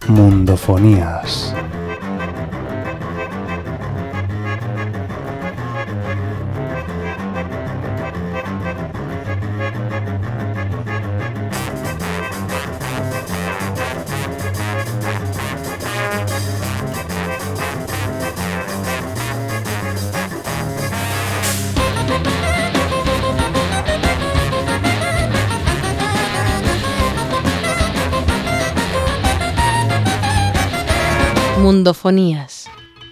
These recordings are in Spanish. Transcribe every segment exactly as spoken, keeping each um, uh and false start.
Mundofonías. Mundofonías.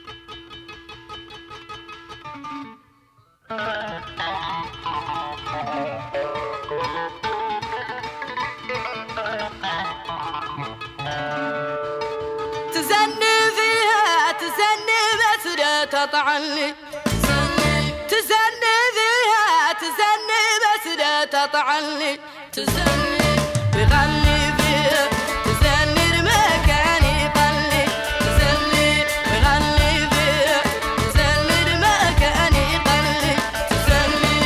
تزني فيها تزني بس لا تطعني، تزني فيها تزني بس لا تطعني، تزني بغني فيها تزني المكان يقلي، تزني بغني فيها تزني المكان يقلي، تزني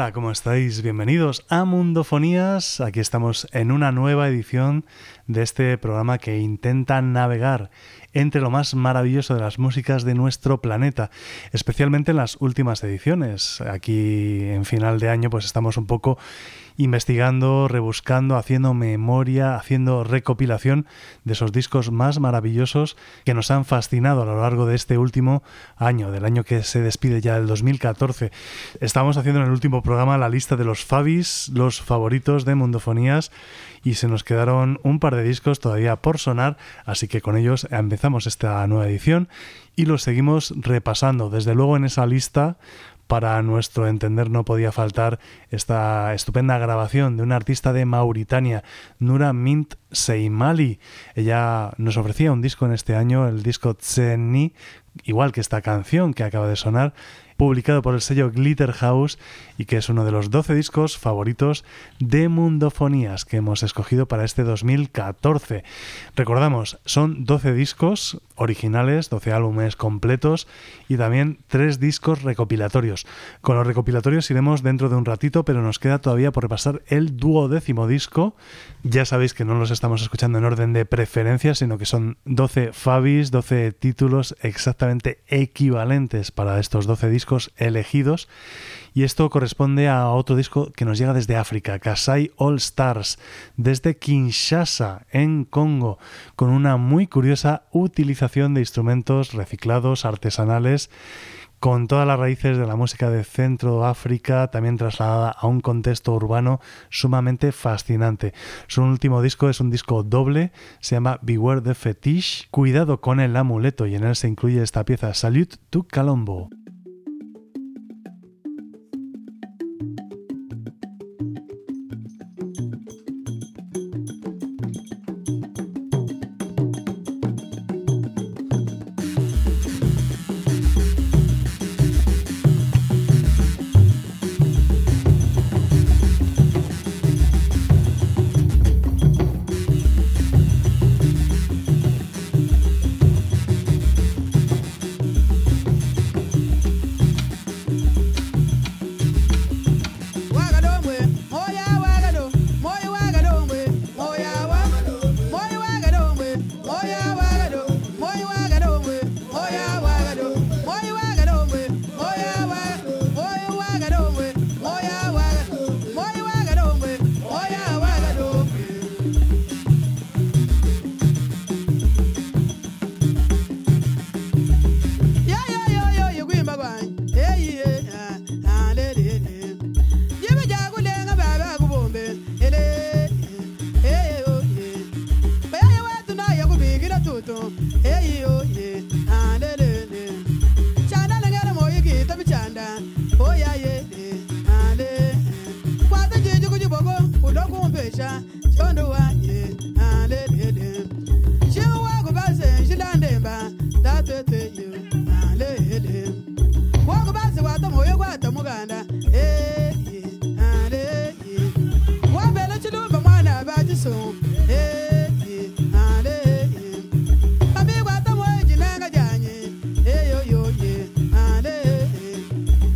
Hola, ¿cómo estáis? Bienvenidos a Mundofonías. Aquí estamos en una nueva edición de este programa que intenta navegar entre lo más maravilloso de las músicas de nuestro planeta, especialmente en las últimas ediciones. Aquí en final de año pues estamos un poco investigando, rebuscando, haciendo memoria, haciendo recopilación de esos discos más maravillosos que nos han fascinado a lo largo de este último año, del año que se despide ya, del dos mil catorce. Estamos haciendo en el último programa la lista de los Fabis, los favoritos de Mundofonías, y se nos quedaron un par de discos todavía por sonar, así que con ellos empezamos esta nueva edición y los seguimos repasando. Desde luego en esa lista, para nuestro entender, no podía faltar esta estupenda grabación de una artista de Mauritania, Noura Mint Seimali. Ella nos ofrecía un disco en este año, el disco Tsenni, igual que esta canción que acaba de sonar, publicado por el sello Glitter House y que es uno de los doce discos favoritos de Mundofonías que hemos escogido para este dos mil catorce. Recordamos, son doce discos originales, doce álbumes completos y también tres discos recopilatorios. Con los recopilatorios iremos dentro de un ratito, pero nos queda todavía por repasar el duodécimo disco. Ya sabéis que no los estamos escuchando en orden de preferencia, sino que son doce Fabis, doce títulos exactamente equivalentes para estos doce discos elegidos, y esto corresponde a otro disco que nos llega desde África, Kasai All Stars, desde Kinshasa, en Congo, con una muy curiosa utilización de instrumentos reciclados, artesanales, con todas las raíces de la música de Centroáfrica, también trasladada a un contexto urbano sumamente fascinante. Su último disco es un disco doble, se llama Beware the Fetish, Cuidado con el amuleto, y en él se incluye esta pieza, Salute to Kalombo.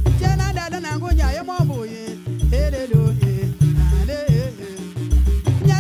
Yeah.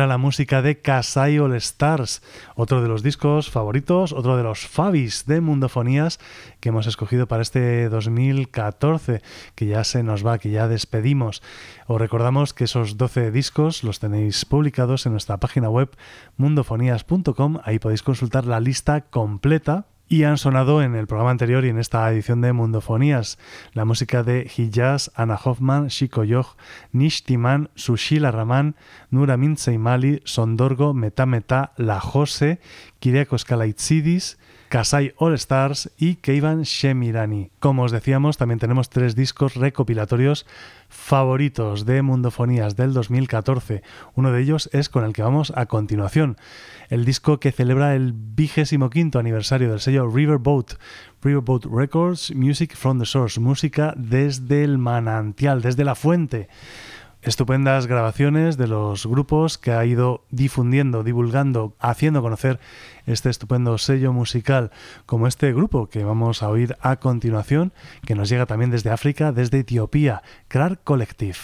era la música de Kasai All Stars, otro de los discos favoritos, otro de los favis de Mundofonías que hemos escogido para este dos mil catorce, que ya se nos va, que ya despedimos. Os recordamos que esos doce discos los tenéis publicados en nuestra página web mundofonías punto com, ahí podéis consultar la lista completa. Y han sonado en el programa anterior y en esta edición de Mundofonías la música de Hijaz, Anna Hoffman, Shiko Yoj, Nishtiman, Sushila Raman, Nura Mintzeimali, Sondorgo, Meta Meta, La Jose, Kyriakos Kalaitzidis, Kasai All Stars y Keivan Shemirani. Como os decíamos, también tenemos tres discos recopilatorios favoritos de Mundofonías del dos mil catorce. Uno de ellos es con el que vamos a continuación, el disco que celebra el vigésimo quinto aniversario del sello Riverboat, Riverboat Records, Music from the Source, música desde el manantial, desde la fuente. Estupendas grabaciones de los grupos que ha ido difundiendo, divulgando, haciendo conocer este estupendo sello musical, como este grupo que vamos a oír a continuación, que nos llega también desde África, desde Etiopía, Krar Collective.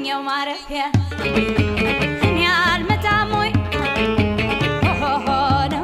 Yeah.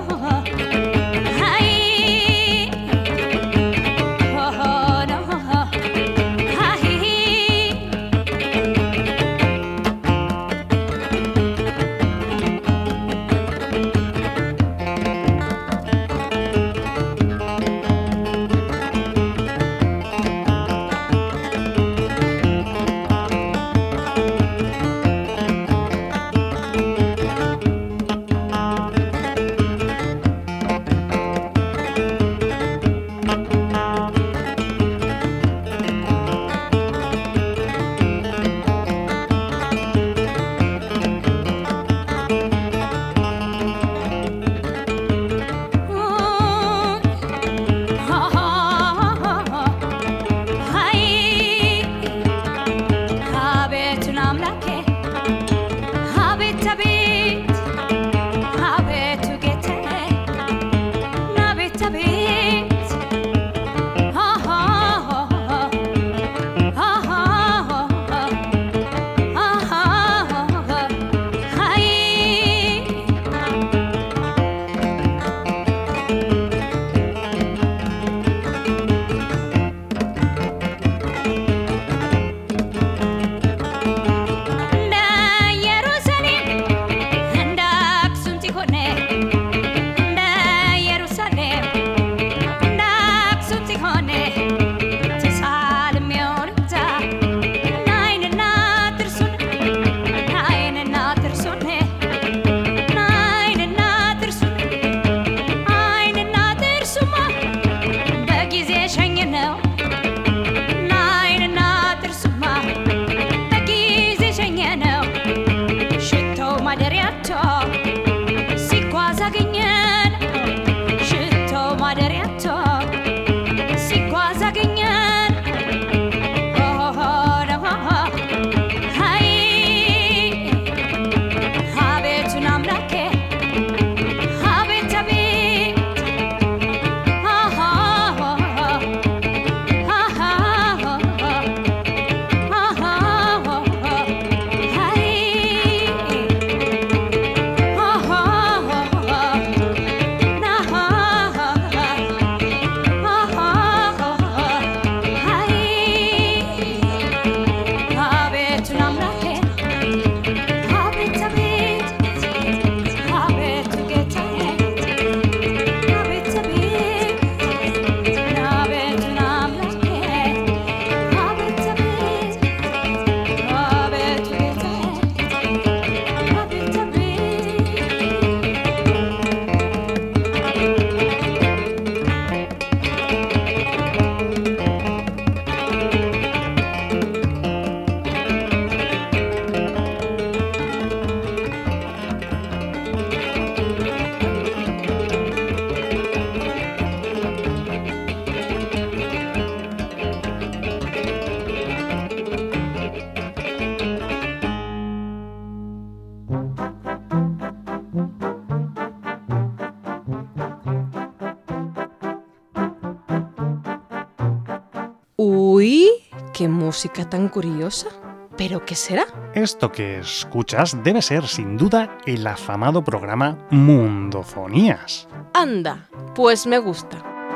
Uy, qué música tan curiosa. ¿Pero qué será? Esto que escuchas debe ser, sin duda, el afamado programa Mundofonías. Anda, pues me gusta.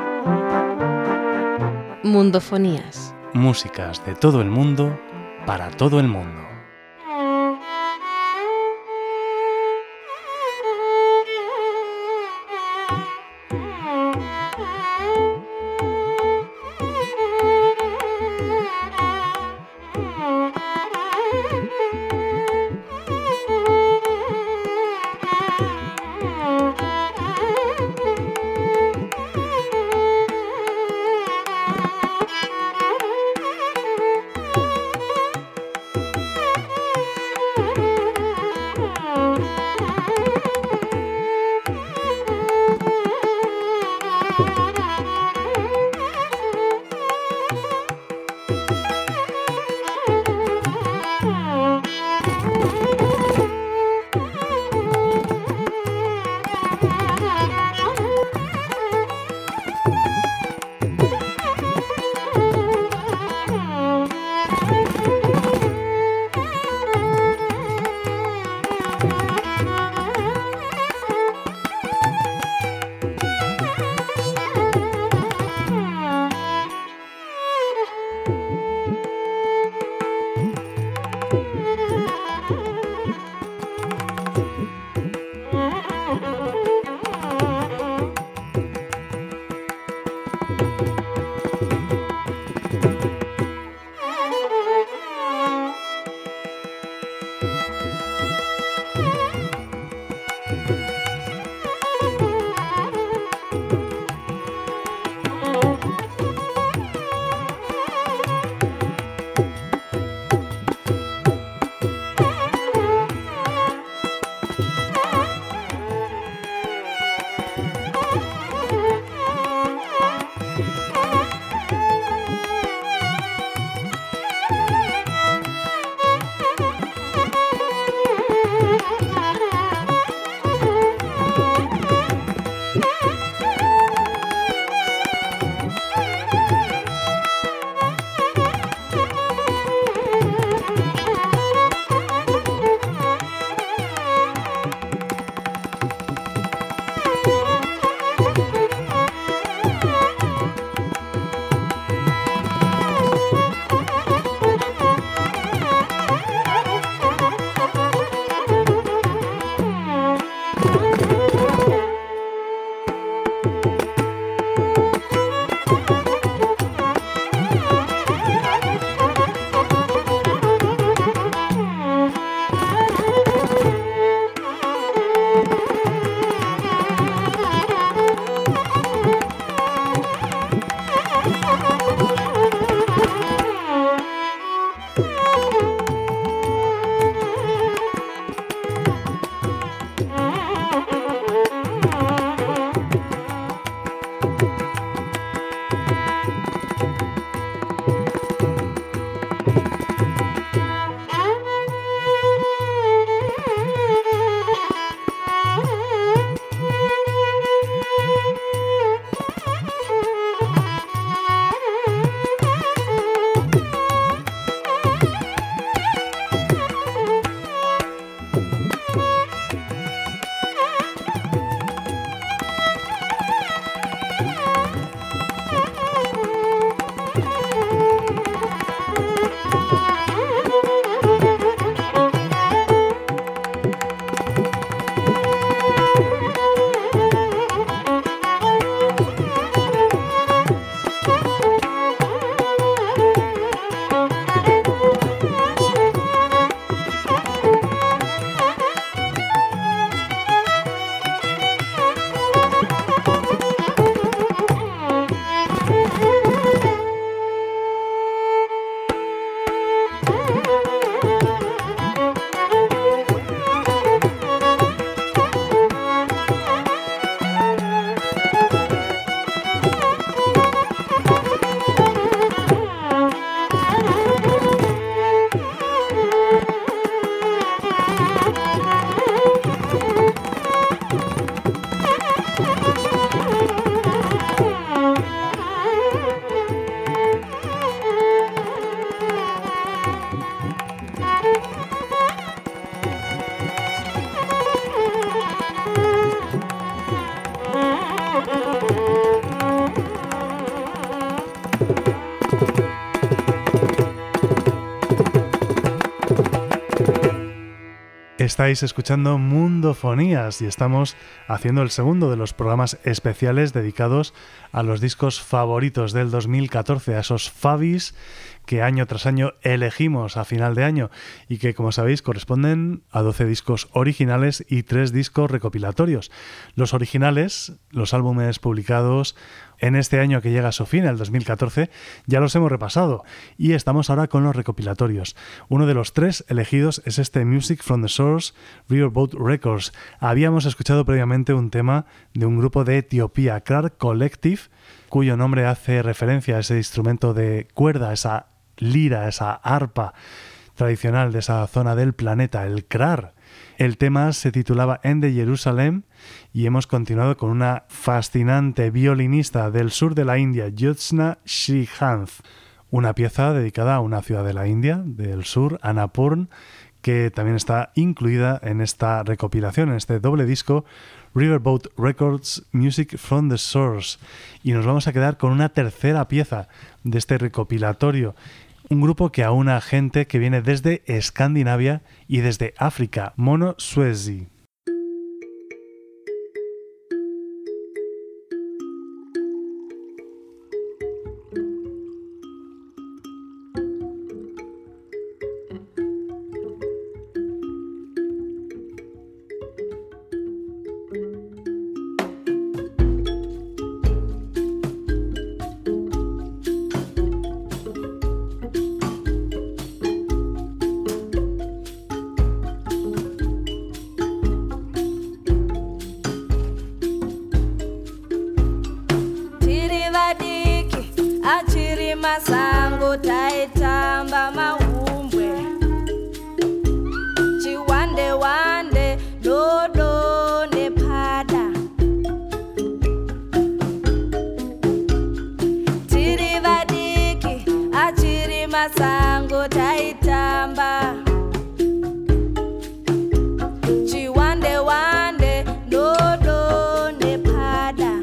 Mundofonías. Músicas de todo el mundo, para todo el mundo. Estáis escuchando Mundofonías y estamos haciendo el segundo de los programas especiales dedicados a los discos favoritos del dos mil catorce, a esos Fabis que año tras año elegimos a final de año y que, como sabéis, corresponden a doce discos originales y tres discos recopilatorios. Los originales, los álbumes publicados en este año que llega a su fin, el dos mil catorce, ya los hemos repasado y estamos ahora con los recopilatorios. Uno de los tres elegidos es este Music from the Source, Riverboat Records. Habíamos escuchado previamente un tema de un grupo de Etiopía, Krar Collective, cuyo nombre hace referencia a ese instrumento de cuerda, esa lira, esa arpa tradicional de esa zona del planeta, el Krar. El tema se titulaba End de Jerusalem y hemos continuado con una fascinante violinista del sur de la India, Jyotsna Srikanth, una pieza dedicada a una ciudad de la India, del sur, Annapurna, que también está incluida en esta recopilación, en este doble disco, Riverboat Records Music from the Source. Y nos vamos a quedar con una tercera pieza de este recopilatorio. Un grupo que aúna gente que viene desde Escandinavia y desde África, Mono Suezi. Masango taitamba mahumbwe chiwande wande dodo nepada tiri vadiki achiri masango taitamba chiwande wande dodo nepada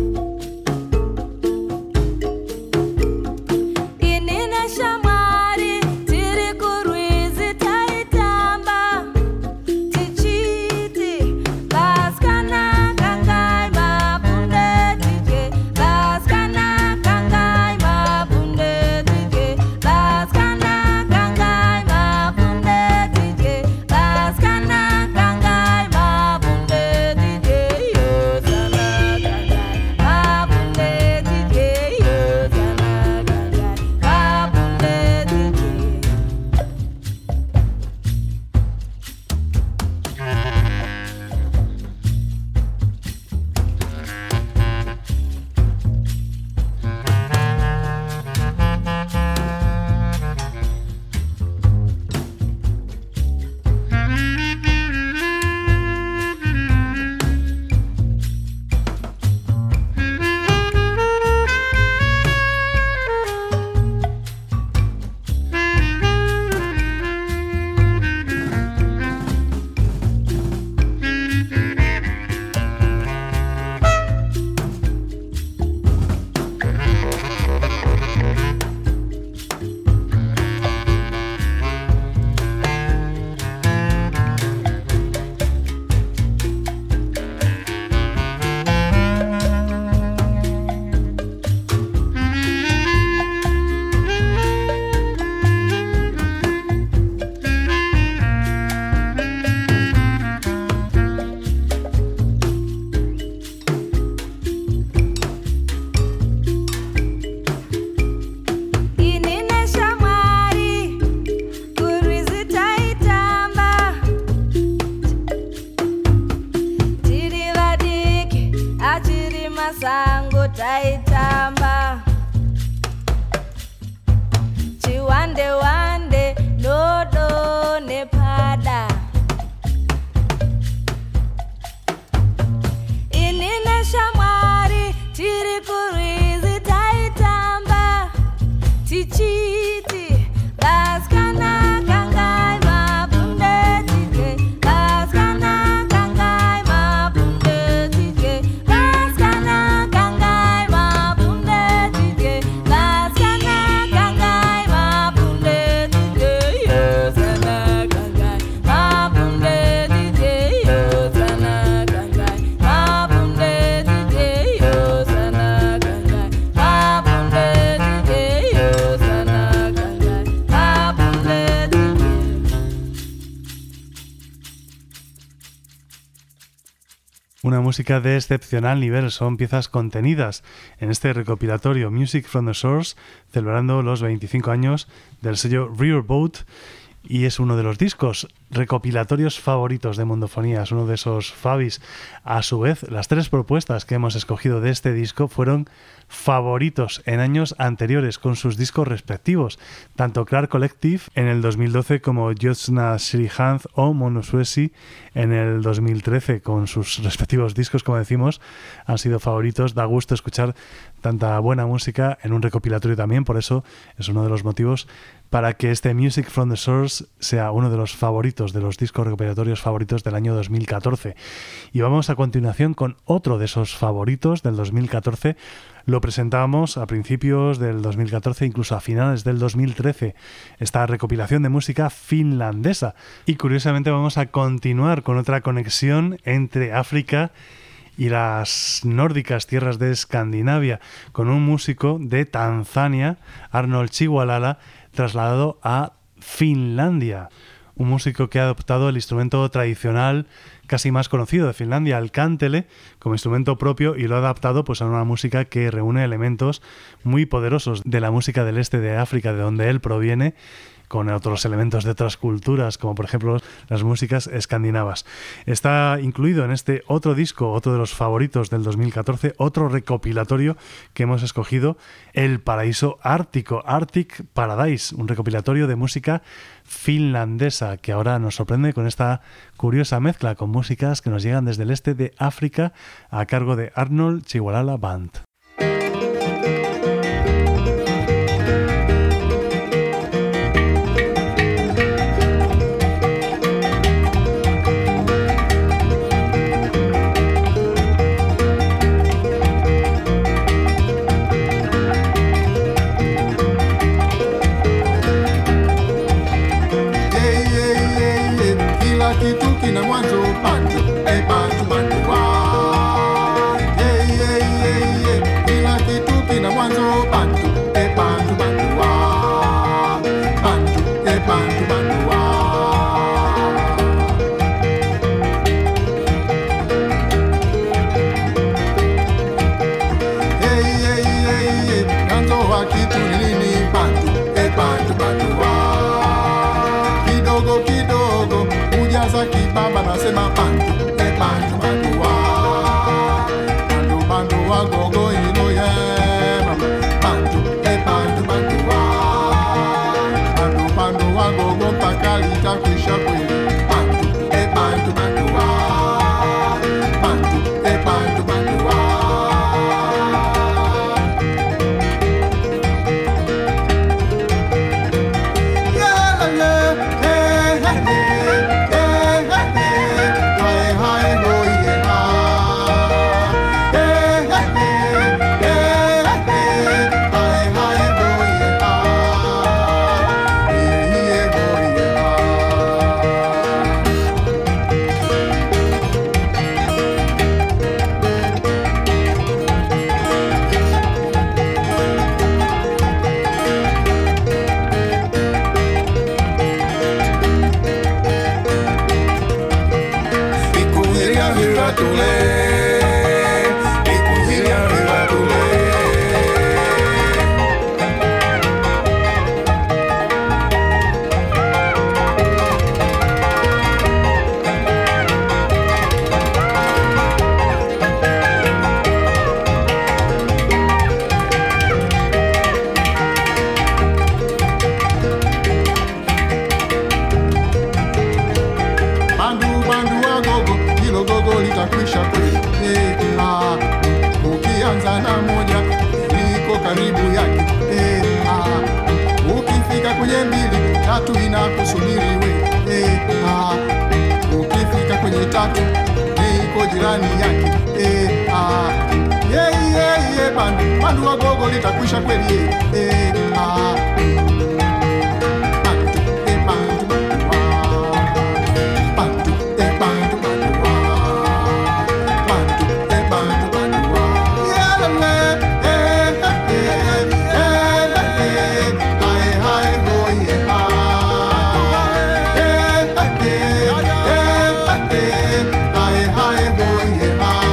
Shamari tiri kurwizi taitamba tichiti baskana kangai mapunde tike baskana kangai mapunde tike baskana kangai mapunde tike baskana kangai mapunde tike yo sana kangai mapunde tike yo sana kangai masango taitamba chiwande wande dodo nepada inine shamwari tiri kurwizi taitamba tichiti baskana kangai mapunde tike baskana kangai mapunde tike baskana kangai mapunde Una música de excepcional nivel, son piezas contenidas en este recopilatorio Music from the Source, celebrando los veinticinco años del sello Riverboat, y es uno de los discos recopilatorios favoritos de Mundofonías, uno de esos Fabis. A su vez, las tres propuestas que hemos escogido de este disco fueron favoritos en años anteriores con sus discos respectivos, tanto Clark Collective en el dos mil doce como Jyotsna Sirihant o Mono Suesi en el dos mil trece, con sus respectivos discos, como decimos, han sido favoritos. Da gusto escuchar tanta buena música en un recopilatorio también, por eso es uno de los motivos para que este Music from the Source sea uno de los favoritos, de los discos recopilatorios favoritos del año dos mil catorce. Y vamos a continuación con otro de esos favoritos del dos mil catorce. Lo presentábamos a principios del dos mil catorce, incluso a finales del dos mil trece, esta recopilación de música finlandesa. Y curiosamente vamos a continuar con otra conexión entre África y las nórdicas tierras de Escandinavia, con un músico de Tanzania, Arnold Chihualala, trasladado a Finlandia. Un músico que ha adoptado el instrumento tradicional casi más conocido de Finlandia, el kantele, como instrumento propio, y lo ha adaptado pues a una música que reúne elementos muy poderosos de la música del este de África, de donde él proviene, con otros elementos de otras culturas, como por ejemplo las músicas escandinavas. Está incluido en este otro disco, otro de los favoritos del dos mil catorce, otro recopilatorio que hemos escogido, El Paraíso Ártico, Arctic Paradise, un recopilatorio de música finlandesa que ahora nos sorprende con esta curiosa mezcla con músicas que nos llegan desde el este de África a cargo de Arnold Chihualala Band. Hi, hi, boy, yeah.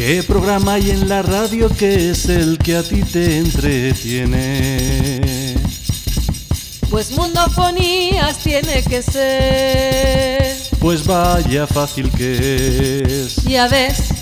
¿Qué programa hay en la radio que es el que a ti te entretiene? Pues Mundofonías tiene que ser. Pues vaya fácil que es. Ya ves.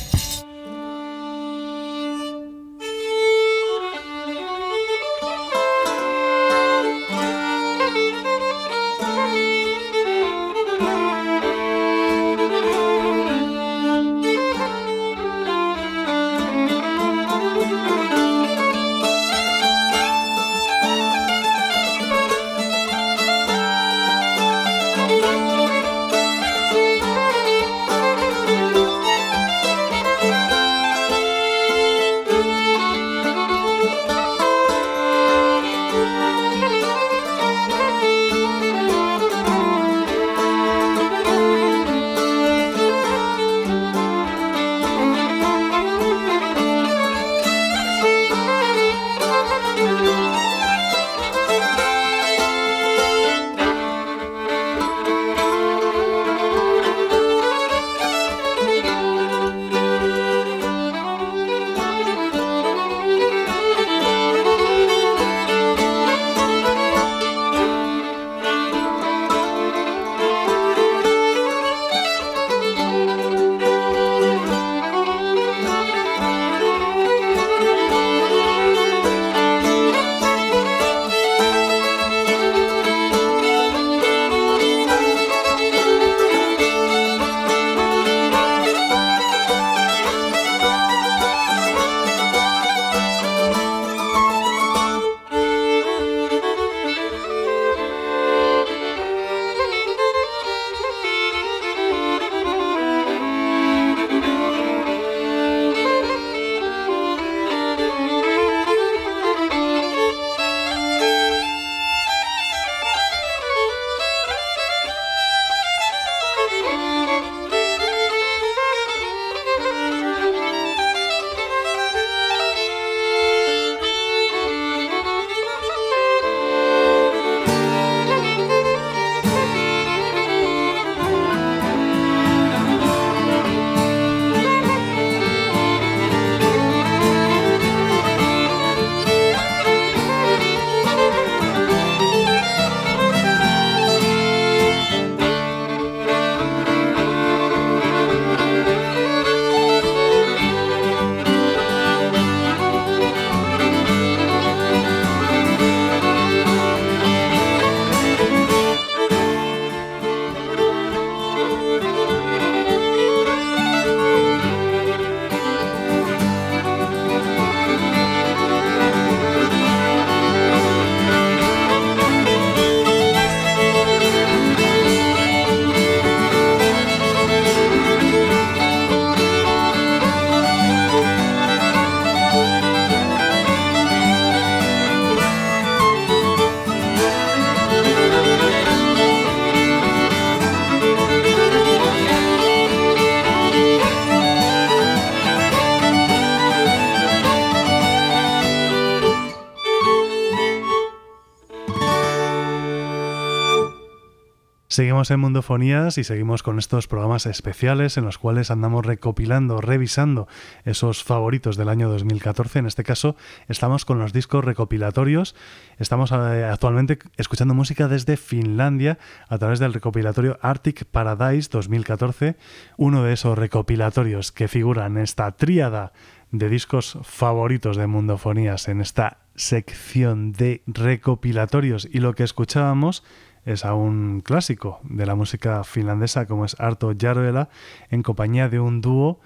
Seguimos en Mundofonías y seguimos con estos programas especiales en los cuales andamos recopilando, revisando esos favoritos del año dos mil catorce. En este caso estamos con los discos recopilatorios. Estamos eh, actualmente escuchando música desde Finlandia a través del recopilatorio Arctic Paradise dos mil catorce, uno de esos recopilatorios que figuran en esta tríada de discos favoritos de Mundofonías, en esta sección de recopilatorios. Y lo que escuchábamos es a un clásico de la música finlandesa como es Arto Järvelä, en compañía de un dúo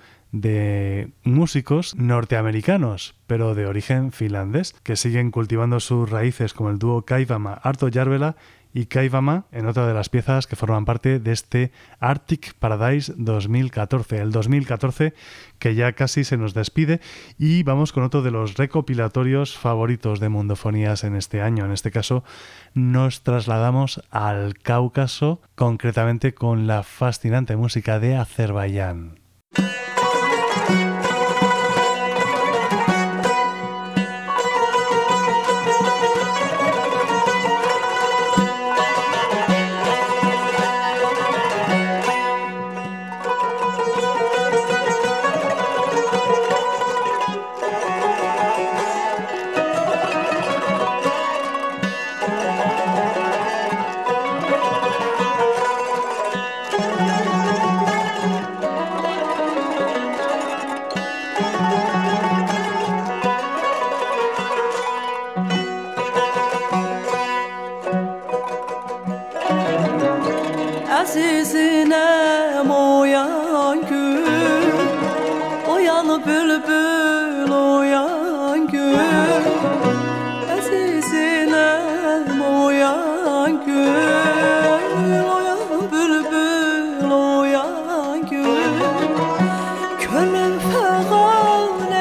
de músicos norteamericanos, pero de origen finlandés, que siguen cultivando sus raíces, como el dúo Kaivama, Arto Järvelä y Kaivama, en otra de las piezas que forman parte de este Arctic Paradise dos mil catorce. El dos mil catorce que ya casi se nos despide, y vamos con otro de los recopilatorios favoritos de Mundofonías en este año. En este caso nos trasladamos al Cáucaso, concretamente con la fascinante música de Azerbaiyán. Azizinem oyan gül, oyan bülbül oyan gül. Azizinem oyan gül, oyan bülbül oyan gül. Könlüm fegan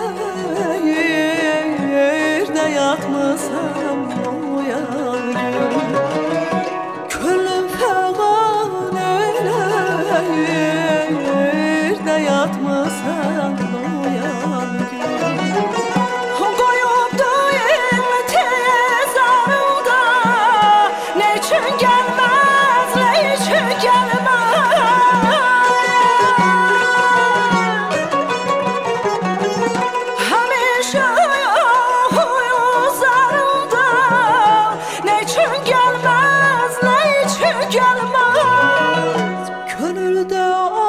eyleyir de yatmasam oyan gül. Könlüm fegan eyleyir de yatmasam oyan gül. Koyup düğün tez arımda, ne için gelmez, ne için gelmez. Hemşe huyuzarımda, ne için gelmez, ne için gelmez. Gönülde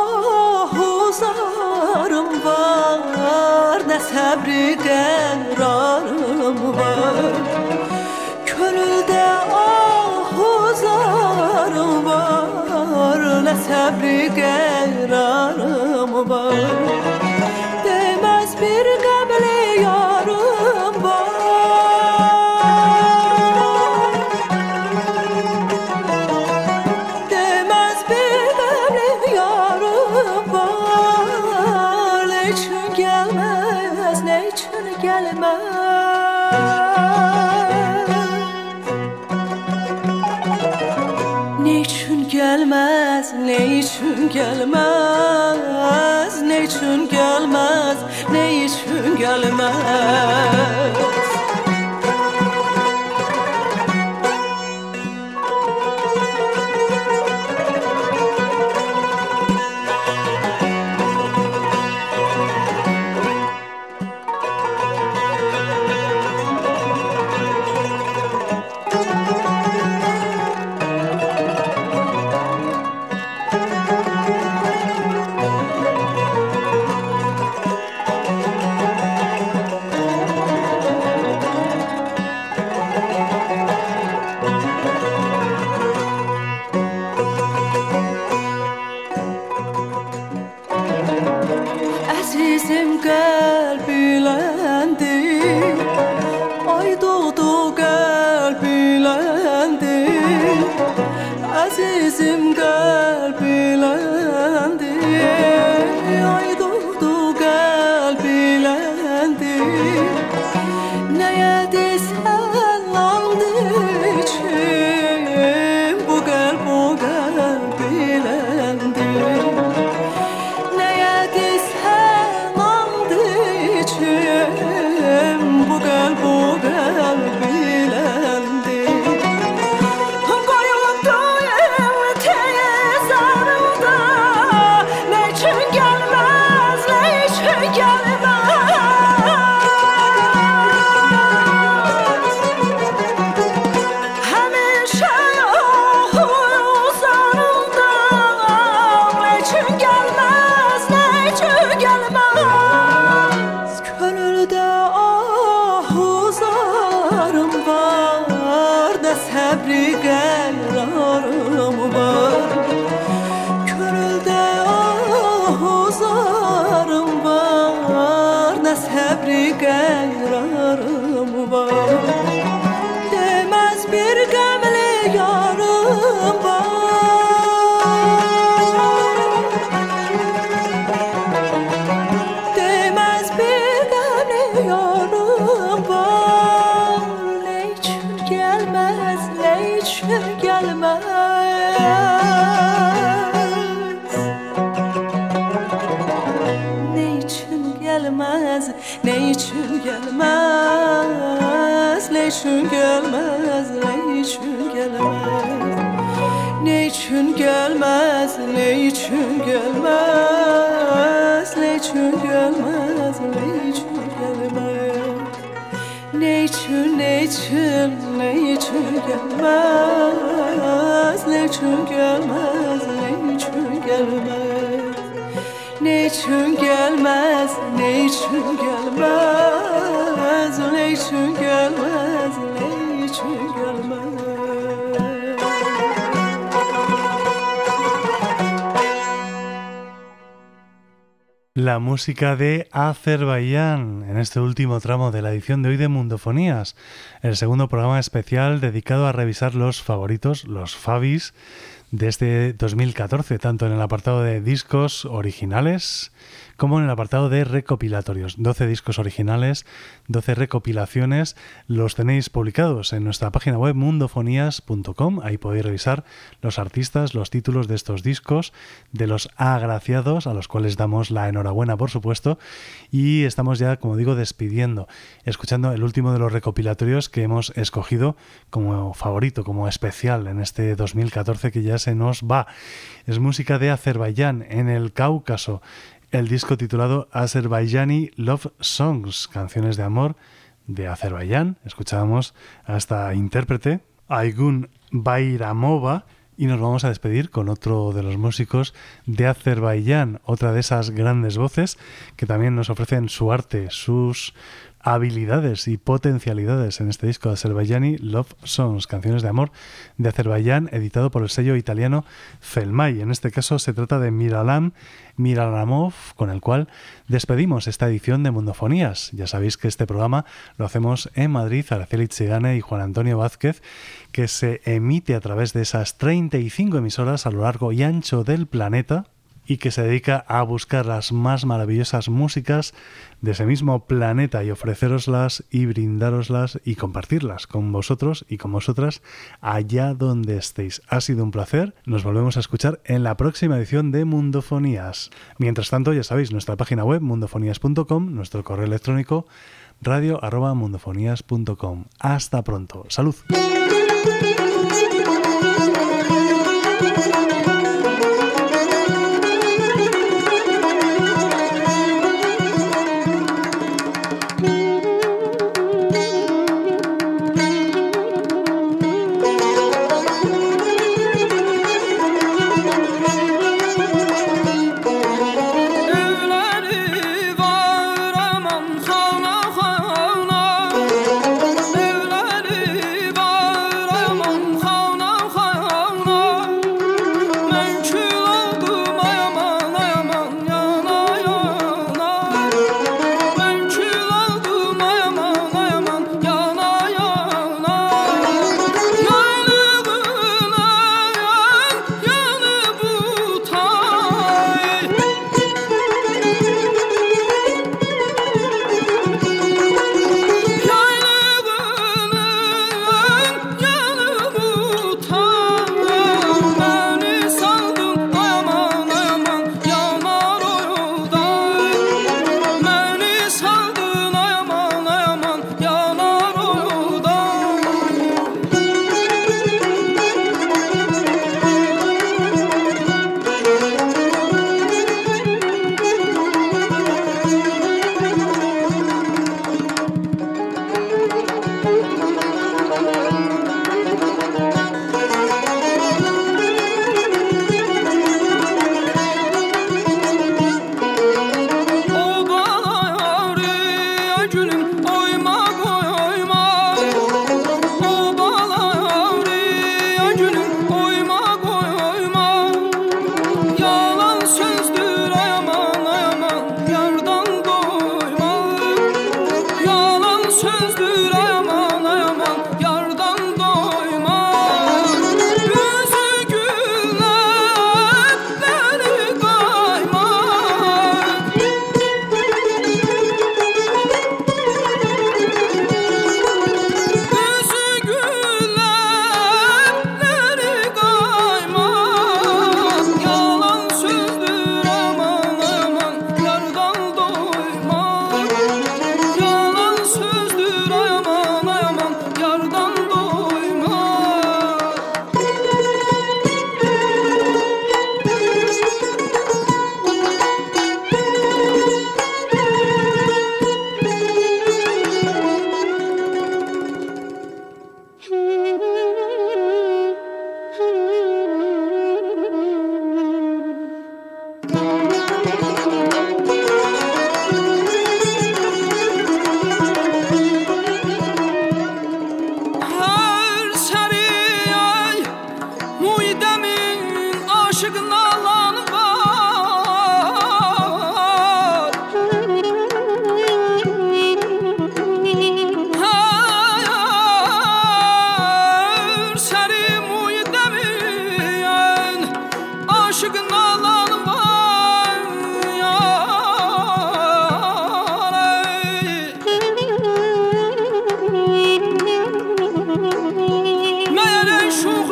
ahuzarım var, ne sabri kararım var. Gönülde ahuzarım var, ne sabri kararım var. Demez bir gabli yarım var. Demez bir gabli yarım var. Ne için gelmez, ne için gelmez. Ne için gelmez, ne için gelmez. Ne için gelmez, ne için gelmez. Azizim kalbilendi, ay doğdu kalbilendi. Azizim kalbilendi, ay doğdu kalbilendi. Neye desen andı içim, bu kalp o kalbilendi. Neye desen andı içim, bu kalp o kalbilendi. Koyup düğün tez arımda, ne için gelmez, ne için gelmez. Hemşe huyuzarımda, ne için gelmez, ne için gelmez. Gönülde ahuzarım var, ne sabri kararım var. Gönülde ahuzarım var, ne sabri kararım var. Demez bir gamli yarım var. Demez bir gamli yarım var. Ne için gelmez, ne için gelmez. Ne için gelmez, ne için gelmez. Ne için gelmez, ne için gelmez. Ne için gelmez, ne için gelmez. Ne için gelmez, ne için gelmez. Ne için, ne için, ne için gelmez. Ne için gelmez, ne için gelmez. Ne için gelmez, ne için gelmez. Ne için gelmez, ne için gelmez. la música de Azerbaiyán en este último tramo de la edición de hoy de Mundofonías, el segundo programa especial dedicado a revisar los favoritos, los Fabis, de este dos mil catorce, tanto en el apartado de discos originales como en el apartado de recopilatorios. doce discos originales, doce recopilaciones, los tenéis publicados en nuestra página web mundofonías punto com. Ahí podéis revisar los artistas, los títulos de estos discos, de los agraciados, a los cuales damos la enhorabuena, por supuesto. Y estamos ya, como digo, despidiendo, escuchando el último de los recopilatorios que hemos escogido como favorito, como especial en este dos mil catorce que ya se nos va. Es música de Azerbaiyán, en el Cáucaso. El disco titulado Azerbaiyani Love Songs, canciones de amor de Azerbaiyán. Escuchábamos a esta intérprete, Aygun Bayramova, y nos vamos a despedir con otro de los músicos de Azerbaiyán, otra de esas grandes voces que también nos ofrecen su arte, sus habilidades y potencialidades en este disco de Azerbaiyani Love Songs, canciones de amor de Azerbaiyán, editado por el sello italiano Felmay. En este caso se trata de Miralam Miralamov, con el cual despedimos esta edición de Mundofonías. Ya sabéis que este programa lo hacemos en Madrid, Araceli Chigane y Juan Antonio Vázquez, que se emite a través de esas treinta y cinco emisoras a lo largo y ancho del planeta, y que se dedica a buscar las más maravillosas músicas de ese mismo planeta y ofreceroslas y brindároslas y compartirlas con vosotros y con vosotras allá donde estéis. Ha sido un placer. Nos volvemos a escuchar en la próxima edición de Mundofonías. Mientras tanto, ya sabéis, nuestra página web mundofonías punto com, nuestro correo electrónico radio arroba mundofonías punto com. Hasta pronto. ¡Salud!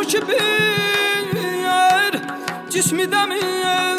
Çocuk bir yer cismi demir